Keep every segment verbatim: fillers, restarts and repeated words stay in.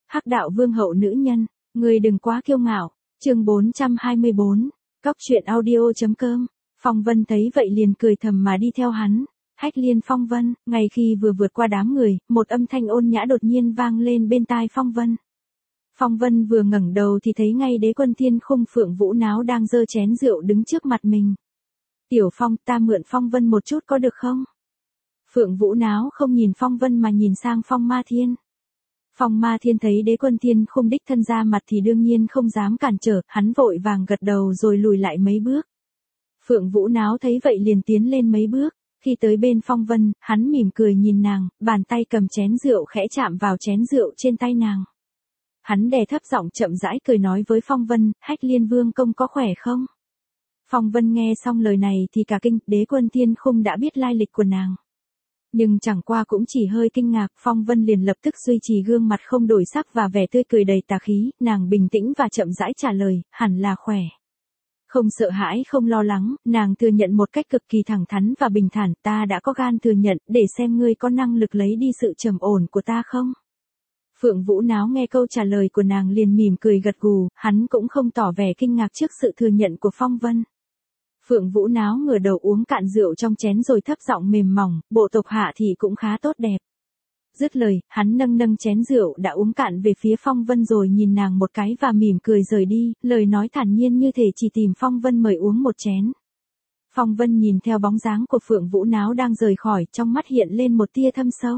Hắc đạo vương hậu nữ nhân, người đừng quá kiêu ngạo. Chương bốn trăm hai mươi bốn, Cóc truyện audio.com. Phong Vân thấy vậy liền cười thầm mà đi theo hắn. Hách Liên Phong Vân, ngay khi vừa vượt qua đám người, một âm thanh ôn nhã đột nhiên vang lên bên tai Phong Vân. Phong Vân vừa ngẩng đầu thì thấy ngay Đế Quân Thiên Khung Phượng Vũ Náo đang giơ chén rượu đứng trước mặt mình. Tiểu Phong, ta mượn Phong Vân một chút có được không? Phượng Vũ Náo không nhìn Phong Vân mà nhìn sang Phong Ma Thiên. Phong Ma Thiên thấy Đế Quân Thiên Khung đích thân ra mặt thì đương nhiên không dám cản trở, hắn vội vàng gật đầu rồi lùi lại mấy bước. Phượng Vũ Náo thấy vậy liền tiến lên mấy bước, khi tới bên Phong Vân, hắn mỉm cười nhìn nàng, bàn tay cầm chén rượu khẽ chạm vào chén rượu trên tay nàng. Hắn đè thấp giọng chậm rãi cười nói với Phong Vân, Hách Liên Vương công có khỏe không? Phong Vân nghe xong lời này thì cả kinh, Đế Quân Thiên Khung đã biết lai lịch của nàng. Nhưng chẳng qua cũng chỉ hơi kinh ngạc, Phong Vân liền lập tức duy trì gương mặt không đổi sắc và vẻ tươi cười đầy tà khí, nàng bình tĩnh và chậm rãi trả lời, hẳn là khỏe. Không sợ hãi không lo lắng, nàng thừa nhận một cách cực kỳ thẳng thắn và bình thản, ta đã có gan thừa nhận, để xem ngươi có năng lực lấy đi sự trầm ổn của ta không? Phượng Vũ Náo nghe câu trả lời của nàng liền mỉm cười gật gù, hắn cũng không tỏ vẻ kinh ngạc trước sự thừa nhận của Phong Vân. Phượng Vũ Náo ngửa đầu uống cạn rượu trong chén rồi thấp giọng mềm mỏng, bộ tộc Hạ thì cũng khá tốt đẹp. Dứt lời, hắn nâng nâng chén rượu đã uống cạn về phía Phong Vân rồi nhìn nàng một cái và mỉm cười rời đi, lời nói thản nhiên như thể chỉ tìm Phong Vân mời uống một chén. Phong Vân nhìn theo bóng dáng của Phượng Vũ Náo đang rời khỏi, trong mắt hiện lên một tia thâm sâu.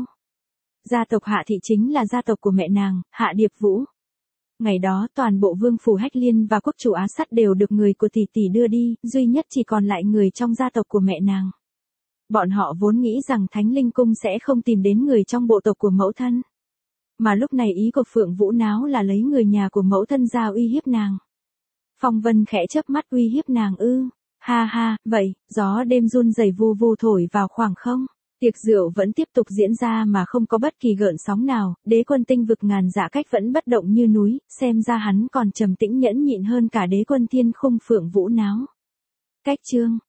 Gia tộc Hạ thị chính là gia tộc của mẹ nàng, Hạ Điệp Vũ. Ngày đó toàn bộ vương phủ Hách Liên và quốc chủ Á Sắt đều được người của tỷ tỷ đưa đi, duy nhất chỉ còn lại người trong gia tộc của mẹ nàng. Bọn họ vốn nghĩ rằng Thánh Linh Cung sẽ không tìm đến người trong bộ tộc của mẫu thân. Mà lúc này ý của Phượng Vũ Náo là lấy người nhà của mẫu thân ra uy hiếp nàng. Phong Vân khẽ chớp mắt uy hiếp nàng ư, ha ha, vậy, gió đêm run rẩy vù vù thổi vào khoảng không. Tiệc rượu vẫn tiếp tục diễn ra mà không có bất kỳ gợn sóng nào, Đế Quân Tinh Vực Ngàn Dạ Cách vẫn bất động như núi, xem ra hắn còn trầm tĩnh nhẫn nhịn hơn cả Đế Quân Thiên Khung Phượng Vũ Náo. Cách chương